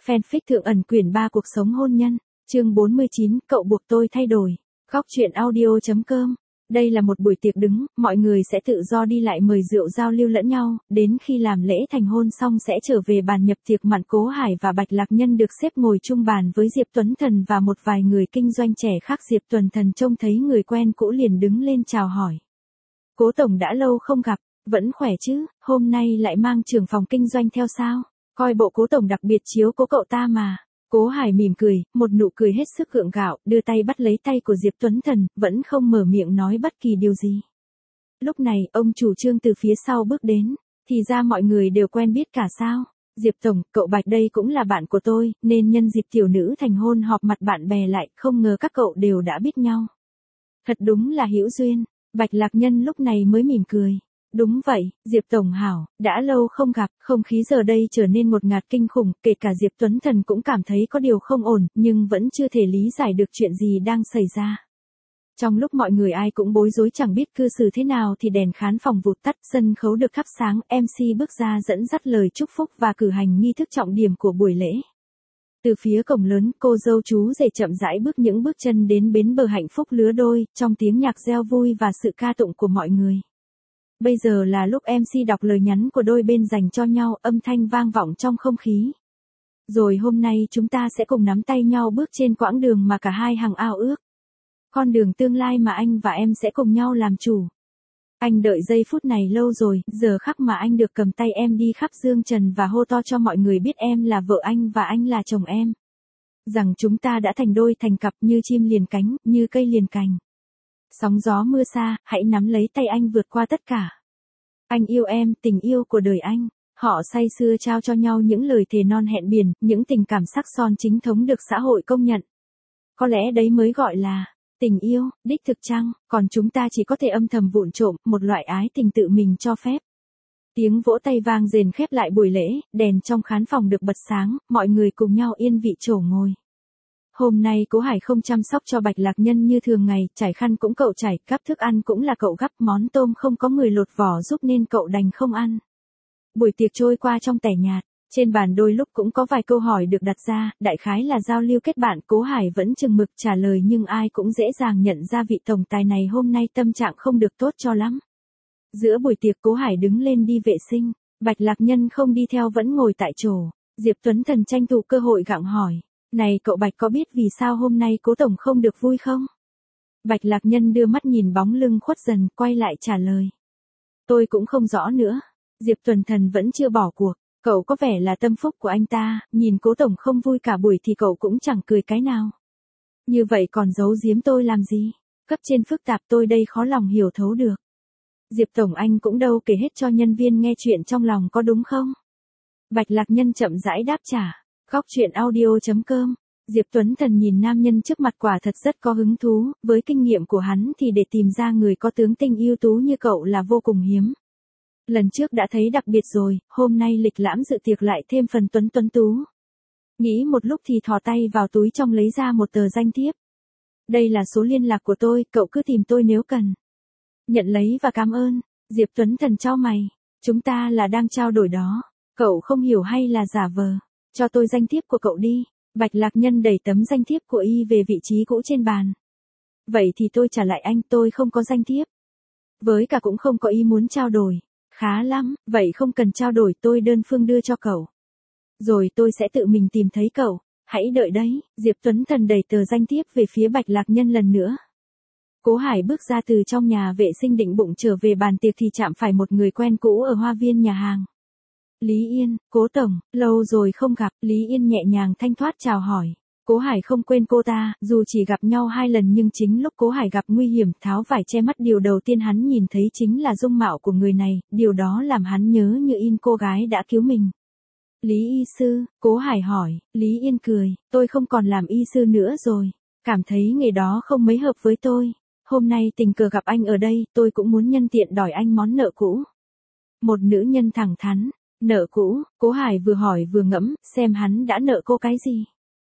Fanfic Thượng ẩn quyển 3 cuộc sống hôn nhân, chương 49, cậu buộc tôi thay đổi. Góc truyện audio.com. Đây là một buổi tiệc đứng, mọi người sẽ tự do đi lại mời rượu giao lưu lẫn nhau, đến khi làm lễ thành hôn xong sẽ trở về bàn nhập tiệc mặn. Cố Hải và Bạch Lạc Nhân được xếp ngồi chung bàn với Diệp Tuấn Thần và một vài người kinh doanh trẻ khác. Diệp Tuấn Thần trông thấy người quen cũ liền đứng lên chào hỏi. Cố tổng đã lâu không gặp, vẫn khỏe chứ, hôm nay lại mang trưởng phòng kinh doanh theo sao? Coi bộ Cố tổng đặc biệt chiếu cố cậu ta mà. Cố Hải mỉm cười, một nụ cười hết sức gượng gạo, đưa tay bắt lấy tay của Diệp Tuấn Thần, vẫn không mở miệng nói bất kỳ điều gì. Lúc này, ông chủ Trương từ phía sau bước đến, thì ra mọi người đều quen biết cả sao? Diệp tổng, cậu Bạch đây cũng là bạn của tôi, nên nhân dịp tiểu nữ thành hôn họp mặt bạn bè lại, không ngờ các cậu đều đã biết nhau. Thật đúng là hữu duyên. Bạch Lạc Nhân lúc này mới mỉm cười. Đúng vậy, Diệp tổng hảo, đã lâu không gặp, không khí giờ đây trở nên ngột ngạt kinh khủng, kể cả Diệp Tuấn Thần cũng cảm thấy có điều không ổn, nhưng vẫn chưa thể lý giải được chuyện gì đang xảy ra. Trong lúc mọi người ai cũng bối rối chẳng biết cư xử thế nào thì đèn khán phòng vụt tắt, sân khấu được thắp sáng, MC bước ra dẫn dắt lời chúc phúc và cử hành nghi thức trọng điểm của buổi lễ. Từ phía cổng lớn, cô dâu chú rể chậm rãi bước những bước chân đến bến bờ hạnh phúc lứa đôi, trong tiếng nhạc reo vui và sự ca tụng của mọi người. Bây giờ là lúc MC đọc lời nhắn của đôi bên dành cho nhau, âm thanh vang vọng trong không khí. Rồi hôm nay chúng ta sẽ cùng nắm tay nhau bước trên quãng đường mà cả hai hằng ao ước. Con đường tương lai mà anh và em sẽ cùng nhau làm chủ. Anh đợi giây phút này lâu rồi, giờ khắc mà anh được cầm tay em đi khắp dương trần và hô to cho mọi người biết em là vợ anh và anh là chồng em. Rằng chúng ta đã thành đôi thành cặp như chim liền cánh, như cây liền cành. Sóng gió mưa xa, hãy nắm lấy tay anh vượt qua tất cả. Anh yêu em, tình yêu của đời anh. Họ say sưa trao cho nhau những lời thề non hẹn biển, những tình cảm sắc son chính thống được xã hội công nhận. Có lẽ đấy mới gọi là tình yêu, đích thực chăng, còn chúng ta chỉ có thể âm thầm vụng trộm, một loại ái tình tự mình cho phép. Tiếng vỗ tay vang rền khép lại buổi lễ, đèn trong khán phòng được bật sáng, mọi người cùng nhau yên vị chỗ ngồi. Hôm nay Cố Hải không chăm sóc cho Bạch Lạc Nhân như thường ngày, trải khăn cũng cậu trải, gắp thức ăn cũng là cậu gắp, món tôm không có người lột vỏ giúp nên cậu đành không ăn. Buổi tiệc trôi qua trong tẻ nhạt, trên bàn đôi lúc cũng có vài câu hỏi được đặt ra, đại khái là giao lưu kết bạn. Cố Hải vẫn chừng mực trả lời nhưng ai cũng dễ dàng nhận ra vị tổng tài này hôm nay tâm trạng không được tốt cho lắm. Giữa buổi tiệc Cố Hải đứng lên đi vệ sinh, Bạch Lạc Nhân không đi theo vẫn ngồi tại chỗ. Diệp Tuấn Thần tranh thủ cơ hội gặng hỏi. Này cậu Bạch có biết vì sao hôm nay Cố tổng không được vui không? Bạch Lạc Nhân đưa mắt nhìn bóng lưng khuất dần, quay lại trả lời. Tôi cũng không rõ nữa. Diệp Tuấn Thần vẫn chưa bỏ cuộc. Cậu có vẻ là tâm phúc của anh ta, nhìn Cố tổng không vui cả buổi thì cậu cũng chẳng cười cái nào. Như vậy còn giấu giếm tôi làm gì? Cấp trên phức tạp tôi đây khó lòng hiểu thấu được. Diệp tổng anh cũng đâu kể hết cho nhân viên nghe chuyện trong lòng có đúng không? Bạch Lạc Nhân chậm rãi đáp trả. Góc truyện audio.com. Diệp Tuấn Thần nhìn nam nhân trước mặt quả thật rất có hứng thú, với kinh nghiệm của hắn thì để tìm ra người có tướng tinh ưu tú như cậu là vô cùng hiếm. Lần trước đã thấy đặc biệt rồi, hôm nay lịch lãm dự tiệc lại thêm phần tuấn tú. Nghĩ một lúc thì thò tay vào túi trong lấy ra một tờ danh thiếp. Đây là số liên lạc của tôi, cậu cứ tìm tôi nếu cần. Nhận lấy và cảm ơn. Diệp Tuấn Thần chau mày. Chúng ta là đang trao đổi đó. Cậu không hiểu hay là giả vờ? Cho tôi danh thiếp của cậu đi. Bạch Lạc Nhân đẩy tấm danh thiếp của y về vị trí cũ trên bàn. Vậy thì tôi trả lại anh, tôi không có danh thiếp. Với cả cũng không có ý muốn trao đổi. Khá lắm, vậy không cần trao đổi, tôi đơn phương đưa cho cậu. Rồi tôi sẽ tự mình tìm thấy cậu. Hãy đợi đấy. Diệp Tuấn Thần đẩy tờ danh thiếp về phía Bạch Lạc Nhân lần nữa. Cố Hải bước ra từ trong nhà vệ sinh định bụng trở về bàn tiệc thì chạm phải một người quen cũ ở hoa viên nhà hàng. Lý Yên, Cố tổng, lâu rồi không gặp. Lý Yên nhẹ nhàng thanh thoát chào hỏi. Cố Hải không quên cô ta, dù chỉ gặp nhau 2 lần nhưng chính lúc Cố Hải gặp nguy hiểm tháo vải che mắt điều đầu tiên hắn nhìn thấy chính là dung mạo của người này, điều đó làm hắn nhớ như in cô gái đã cứu mình. Lý y sư, Cố Hải hỏi. Lý Yên cười, tôi không còn làm y sư nữa rồi, cảm thấy nghề đó không mấy hợp với tôi. Hôm nay tình cờ gặp anh ở đây, tôi cũng muốn nhân tiện đòi anh món nợ cũ. Một nữ nhân thẳng thắn. Nợ cũ, Cố Hải vừa hỏi vừa ngẫm, xem hắn đã nợ cô cái gì.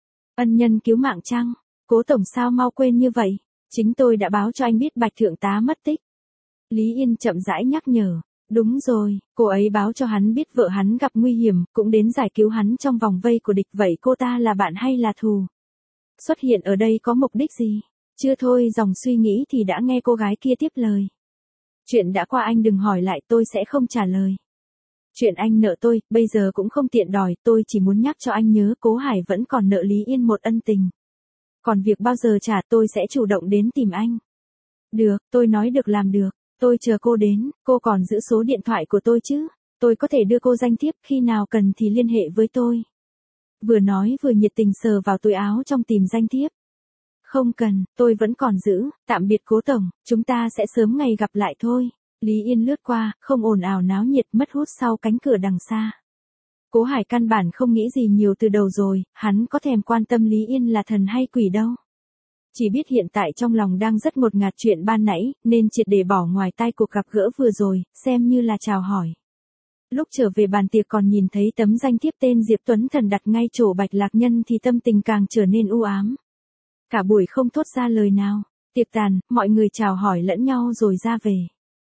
Ân nhân cứu mạng chăng? Cố tổng sao mau quên như vậy? Chính tôi đã báo cho anh biết Bạch thượng tá mất tích. Lý Yên chậm rãi nhắc nhở. Đúng rồi, cô ấy báo cho hắn biết vợ hắn gặp nguy hiểm, cũng đến giải cứu hắn trong vòng vây của địch, vậy cô ta là bạn hay là thù? Xuất hiện ở đây có mục đích gì? Chưa thôi dòng suy nghĩ thì đã nghe cô gái kia tiếp lời. Chuyện đã qua anh đừng hỏi lại, tôi sẽ không trả lời. Chuyện anh nợ tôi, bây giờ cũng không tiện đòi, tôi chỉ muốn nhắc cho anh nhớ Cố Hải vẫn còn nợ Lý Yên một ân tình. Còn việc bao giờ trả tôi sẽ chủ động đến tìm anh. Được, tôi nói được làm được, tôi chờ cô đến, cô còn giữ số điện thoại của tôi chứ? Tôi có thể đưa cô danh thiếp, khi nào cần thì liên hệ với tôi. Vừa nói vừa nhiệt tình sờ vào túi áo trong tìm danh thiếp. Không cần, tôi vẫn còn giữ, tạm biệt Cố tổng, chúng ta sẽ sớm ngày gặp lại thôi. Lý Yên lướt qua, không ồn ào náo nhiệt, mất hút sau cánh cửa đằng xa. Cố Hải căn bản không nghĩ gì nhiều từ đầu rồi, hắn có thèm quan tâm Lý Yên là thần hay quỷ đâu. Chỉ biết hiện tại trong lòng đang rất ngột ngạt chuyện ban nãy, nên triệt để bỏ ngoài tai cuộc gặp gỡ vừa rồi, xem như là chào hỏi. Lúc trở về bàn tiệc còn nhìn thấy tấm danh thiếp tên Diệp Tuấn Thần đặt ngay chỗ Bạch Lạc Nhân thì tâm tình càng trở nên u ám. Cả buổi không thốt ra lời nào, tiệc tàn, mọi người chào hỏi lẫn nhau rồi ra về.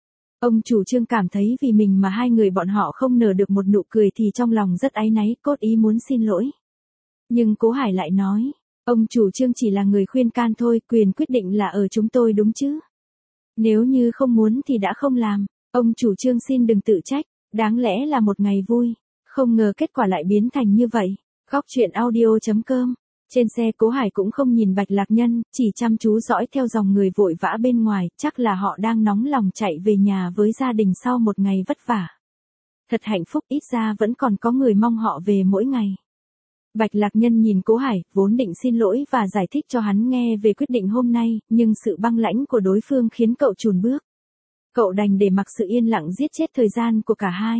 Ông chủ Trương cảm thấy vì mình mà hai người bọn họ không nở được một nụ cười thì trong lòng rất áy náy, cốt ý muốn xin lỗi. Nhưng Cố Hải lại nói, ông chủ Trương chỉ là người khuyên can thôi, quyền quyết định là ở chúng tôi đúng chứ. Nếu như không muốn thì đã không làm, ông chủ Trương xin đừng tự trách, đáng lẽ là một ngày vui, không ngờ kết quả lại biến thành như vậy. Góc truyện audio.com. Trên xe Cố Hải cũng không nhìn Bạch Lạc Nhân, chỉ chăm chú dõi theo dòng người vội vã bên ngoài, chắc là họ đang nóng lòng chạy về nhà với gia đình sau một ngày vất vả. Thật hạnh phúc, ít ra vẫn còn có người mong họ về mỗi ngày. Bạch Lạc Nhân nhìn Cố Hải, vốn định xin lỗi và giải thích cho hắn nghe về quyết định hôm nay, nhưng sự băng lãnh của đối phương khiến cậu chùn bước. Cậu đành để mặc sự yên lặng giết chết thời gian của cả hai.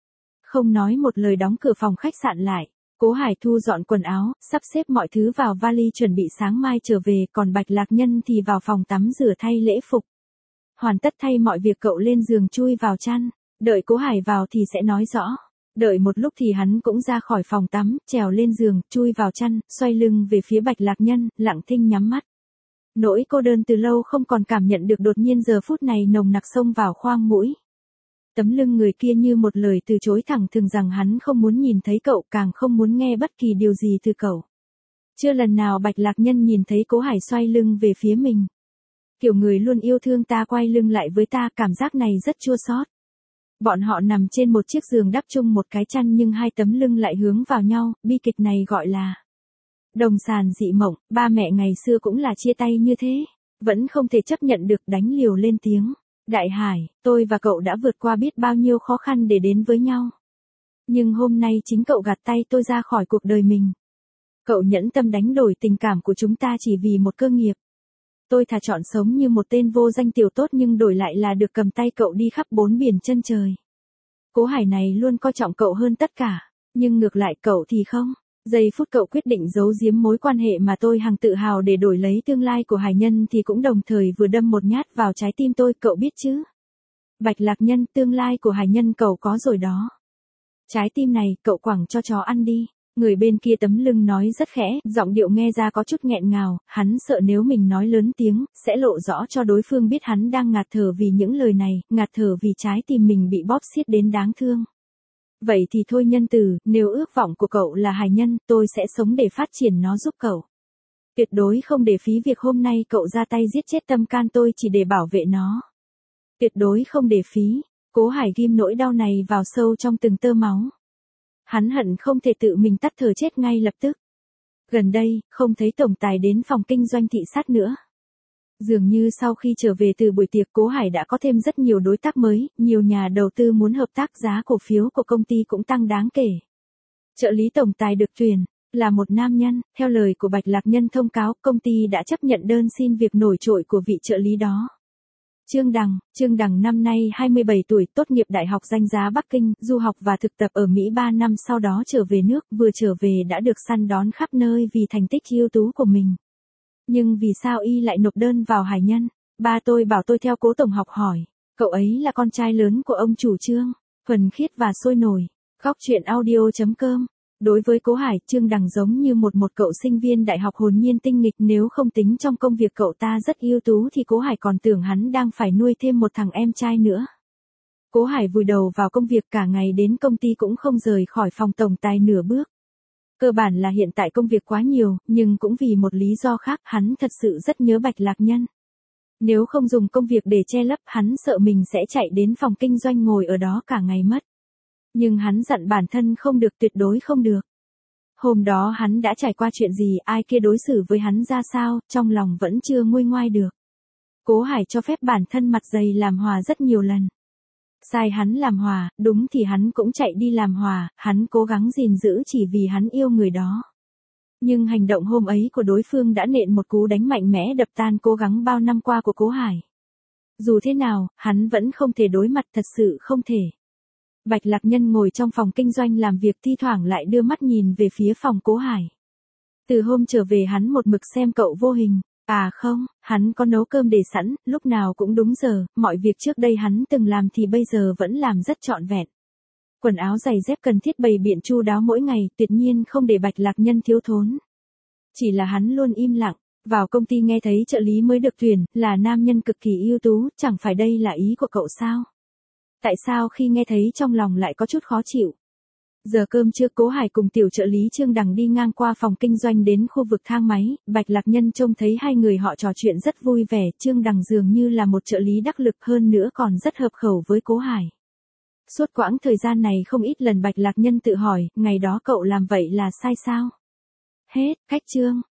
Không nói một lời đóng cửa phòng khách sạn lại. Cố Hải thu dọn quần áo, sắp xếp mọi thứ vào vali chuẩn bị sáng mai trở về, còn Bạch Lạc Nhân thì vào phòng tắm rửa thay lễ phục. Hoàn tất thay mọi việc cậu lên giường chui vào chăn, đợi Cố Hải vào thì sẽ nói rõ. Đợi một lúc thì hắn cũng ra khỏi phòng tắm, trèo lên giường, chui vào chăn, xoay lưng về phía Bạch Lạc Nhân, lặng thinh nhắm mắt. Nỗi cô đơn từ lâu không còn cảm nhận được đột nhiên giờ phút này nồng nặc xông vào khoang mũi. Tấm lưng người kia như một lời từ chối thẳng thừng rằng hắn không muốn nhìn thấy cậu, càng không muốn nghe bất kỳ điều gì từ cậu. Chưa lần nào Bạch Lạc Nhân nhìn thấy Cố Hải xoay lưng về phía mình. Kiểu người luôn yêu thương ta quay lưng lại với ta, cảm giác này rất chua xót. Bọn họ nằm trên một chiếc giường đắp chung một cái chăn nhưng hai tấm lưng lại hướng vào nhau, bi kịch này gọi là đồng sàn dị mộng. Ba mẹ ngày xưa cũng là chia tay như thế, vẫn không thể chấp nhận được, đánh liều lên tiếng. Đại Hải, tôi và cậu đã vượt qua biết bao nhiêu khó khăn để đến với nhau. Nhưng hôm nay chính cậu gạt tay tôi ra khỏi cuộc đời mình. Cậu nhẫn tâm đánh đổi tình cảm của chúng ta chỉ vì một cơ nghiệp. Tôi thà chọn sống như một tên vô danh tiểu tốt nhưng đổi lại là được cầm tay cậu đi khắp bốn biển chân trời. Cố Hải này luôn coi trọng cậu hơn tất cả, nhưng ngược lại cậu thì không. Giây phút cậu quyết định giấu giếm mối quan hệ mà tôi hằng tự hào để đổi lấy tương lai của Hải Nhân thì cũng đồng thời vừa đâm một nhát vào trái tim tôi, cậu biết chứ. Bạch Lạc Nhân, tương lai của Hải Nhân cậu có rồi đó. Trái tim này cậu quẳng cho chó ăn đi. Người bên kia tấm lưng nói rất khẽ, giọng điệu nghe ra có chút nghẹn ngào, hắn sợ nếu mình nói lớn tiếng, sẽ lộ rõ cho đối phương biết hắn đang ngạt thở vì những lời này, ngạt thở vì trái tim mình bị bóp xiết đến đáng thương. Vậy thì thôi nhân từ, nếu ước vọng của cậu là Hải Nhân, tôi sẽ sống để phát triển nó giúp cậu. Tuyệt đối không để phí việc hôm nay cậu ra tay giết chết tâm can tôi chỉ để bảo vệ nó. Tuyệt đối không để phí. Cố Hải ghim nỗi đau này vào sâu trong từng tơ máu. Hắn hận không thể tự mình tắt thở chết ngay lập tức. Gần đây, không thấy tổng tài đến phòng kinh doanh thị sát nữa. Dường như sau khi trở về từ buổi tiệc Cố Hải đã có thêm rất nhiều đối tác mới, nhiều nhà đầu tư muốn hợp tác, giá cổ phiếu của công ty cũng tăng đáng kể. Trợ lý tổng tài được tuyển là một nam nhân, theo lời của Bạch Lạc Nhân thông cáo, công ty đã chấp nhận đơn xin việc nổi trội của vị trợ lý đó. Trương Đằng năm nay 27 tuổi, tốt nghiệp Đại học Danh giá Bắc Kinh, du học và thực tập ở Mỹ 3 năm sau đó trở về nước, vừa trở về đã được săn đón khắp nơi vì thành tích ưu tú của mình. Nhưng vì sao y lại nộp đơn vào Hải Nhân? Ba tôi bảo tôi theo Cố tổng học hỏi, cậu ấy là con trai lớn của ông chủ Trương, thuần khiết và sôi nổi. Góc truyện audio.com. Đối với Cố Hải, Trương Đằng giống như một cậu sinh viên đại học hồn nhiên tinh nghịch, nếu không tính trong công việc cậu ta rất ưu tú thì Cố Hải còn tưởng hắn đang phải nuôi thêm một thằng em trai nữa. Cố Hải vùi đầu vào công việc cả ngày đến công ty cũng không rời khỏi phòng tổng tài nửa bước. Cơ bản là hiện tại công việc quá nhiều, nhưng cũng vì một lý do khác hắn thật sự rất nhớ Bạch Lạc Nhân. Nếu không dùng công việc để che lấp hắn sợ mình sẽ chạy đến phòng kinh doanh ngồi ở đó cả ngày mất. Nhưng hắn dặn bản thân không được, tuyệt đối không được. Hôm đó hắn đã trải qua chuyện gì, ai kia đối xử với hắn ra sao, trong lòng vẫn chưa nguôi ngoai được. Cố Hải cho phép bản thân mặt dày làm hòa rất nhiều lần. Sai hắn làm hòa, đúng thì hắn cũng chạy đi làm hòa, hắn cố gắng gìn giữ chỉ vì hắn yêu người đó. Nhưng hành động hôm ấy của đối phương đã nện một cú đánh mạnh mẽ đập tan cố gắng bao năm qua của Cố Hải. Dù thế nào, hắn vẫn không thể đối mặt, thật sự không thể. Bạch Lạc Nhân ngồi trong phòng kinh doanh làm việc thi thoảng lại đưa mắt nhìn về phía phòng Cố Hải. Từ hôm trở về hắn một mực xem cậu vô hình. À không, hắn có nấu cơm để sẵn, lúc nào cũng đúng giờ, mọi việc trước đây hắn từng làm thì bây giờ vẫn làm rất trọn vẹn. Quần áo giày dép cần thiết bày biện chu đáo mỗi ngày, tuyệt nhiên không để Bạch Lạc Nhân thiếu thốn. Chỉ là hắn luôn im lặng, vào công ty nghe thấy trợ lý mới được tuyển, là nam nhân cực kỳ ưu tú, chẳng phải đây là ý của cậu sao? Tại sao khi nghe thấy trong lòng lại có chút khó chịu? Giờ cơm trưa Cố Hải cùng tiểu trợ lý Trương Đằng đi ngang qua phòng kinh doanh đến khu vực thang máy, Bạch Lạc Nhân trông thấy hai người họ trò chuyện rất vui vẻ, Trương Đằng dường như là một trợ lý đắc lực hơn nữa còn rất hợp khẩu với Cố Hải. Suốt quãng thời gian này không ít lần Bạch Lạc Nhân tự hỏi, ngày đó cậu làm vậy là sai sao? Hết, cách chương.